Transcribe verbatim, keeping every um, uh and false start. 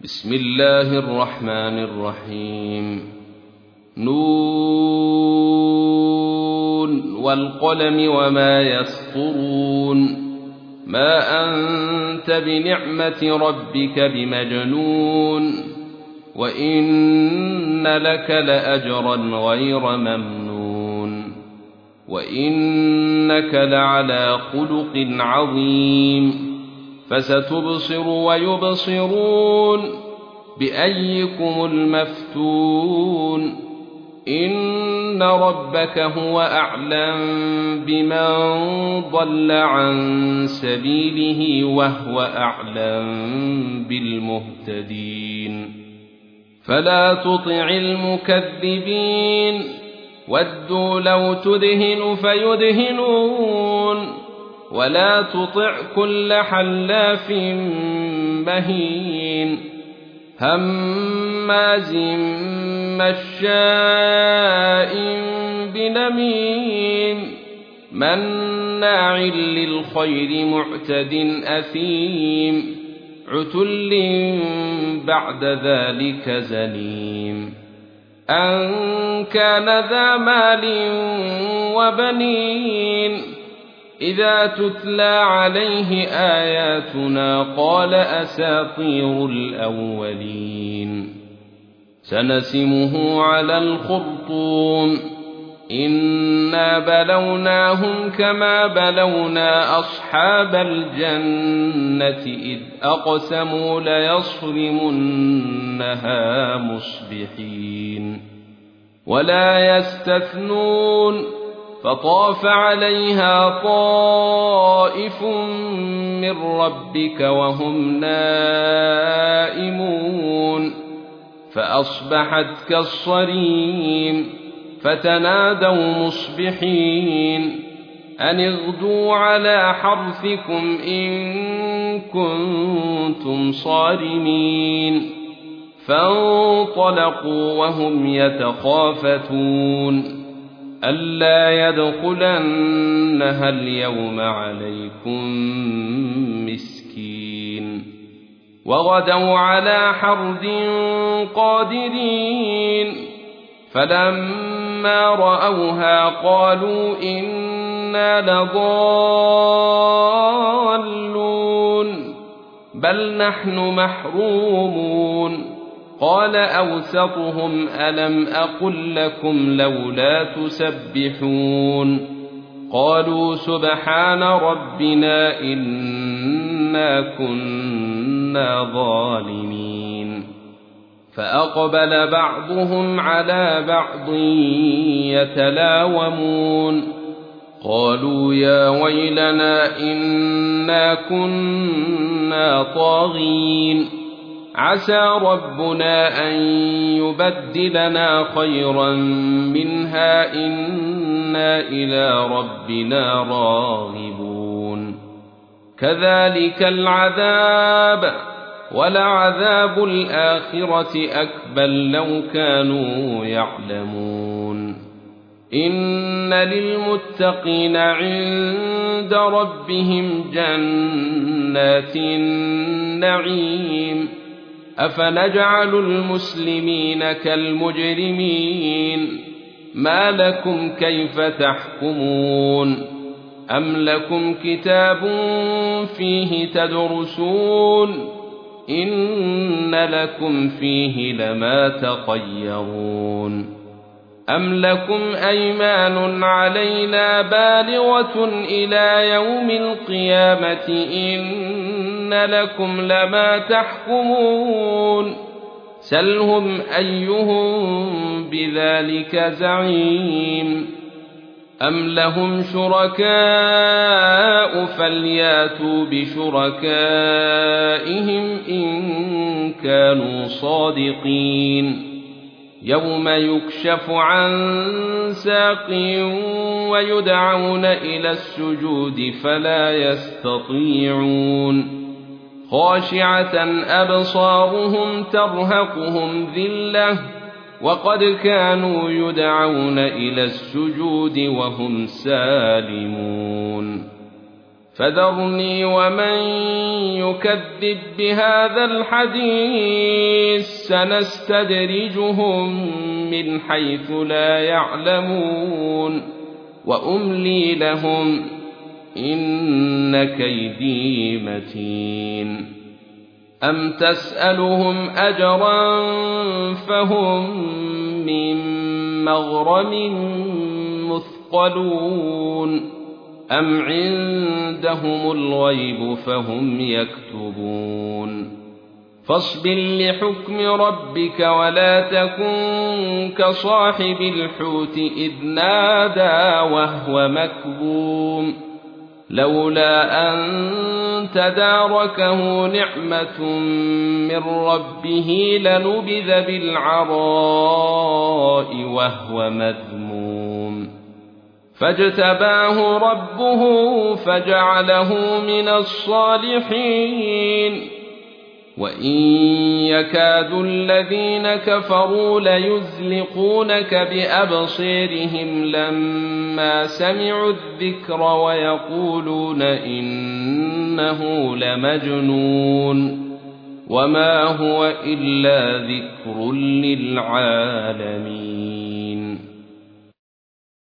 بسم الله الرحمن الرحيم. نون والقلم وما يسطرون. ما أنت بنعمة ربك بمجنون، وإن لك لأجرا غير ممنون، وإنك لعلى خلق عظيم. فستبصر ويبصرون بأيكم المفتون. إن ربك هو أعلم بمن ضل عن سبيله وهو أعلم بالمهتدين. فلا تطع المكذبين، ودوا لو تدهن فيدهنون. ولا تطع كل حلاف مهين، هماز مشاء بنميم، مناع للخير معتد أثيم، عتل بعد ذلك زنيم. أن كان ذا مال وبنين، إذا تتلى عليه آياتنا قال أساطير الأولين. سنسمه على الخرطوم، إنا بلوناهم كما بلونا أصحاب الجنة إذ أقسموا ليصرمنها مصبحين. ولا يستثنون، فطاف عليها طائف من ربك وهم نائمون، فأصبحت كالصريم. فتنادوا مصبحين أن اغدوا على حرثكم إن كنتم صارمين. فانطلقوا وهم يتخافتون ألا يدخلنها اليوم عليكم مسكين. وغدوا على حرد قادرين، فلما رأوها قالوا إنا لضالون بل نحن محرومون. قال أوسطهم ألم أقل لكم لولا تسبحون؟ قالوا سبحان ربنا إنا كنا ظالمين. فأقبل بعضهم على بعض يتلاومون قالوا يا ويلنا إنا كنا طاغين، عسى ربنا أن يبدلنا خيرا منها إنا إلى ربنا راغبون. كذلك العذاب، ولعذاب الآخرة أكبر لو كانوا يعلمون. إن للمتقين عند ربهم جنات النعيم. أفنجعل المسلمين كالمجرمين؟ ما لكم كيف تحكمون؟ أم لكم كتاب فيه تدرسون؟ إن لكم فيه لما تخيرون. أم لكم أيمان علينا بالغة إلى يوم القيامة إن لكم لما تحكمون. سلهم أيهم بذلك زعيم. أم لهم شركاء فلياتوا بشركائهم إن كانوا صادقين. يوم يكشف عن ساق ويدعون إلى السجود فلا يستطيعون. خاشعة أبصارهم ترهقهم ذلة وقد كانوا يدعون إلى السجود وهم سالمون. فذرني ومن يكذب بهذا الحديث سنستدرجهم من حيث لا يعلمون وأملي لهم إن كيدي متين أم تسألهم أجرا فهم من مغرم مثقلون أم عندهم الغيب فهم يكتبون فاصبر لحكم ربك ولا تكن كصاحب الحوت إذ نادى وهو مكظوم لولا أن تداركه نعمة من ربه لنبذ بالعراء وهو مذموم فاجتباه ربه فجعله من الصالحين وإن يكاد الذين كفروا ليزلقونك بأبصيرهم لما سمعوا الذكر ويقولون إنه لمجنون وما هو إلا ذكر للعالمين.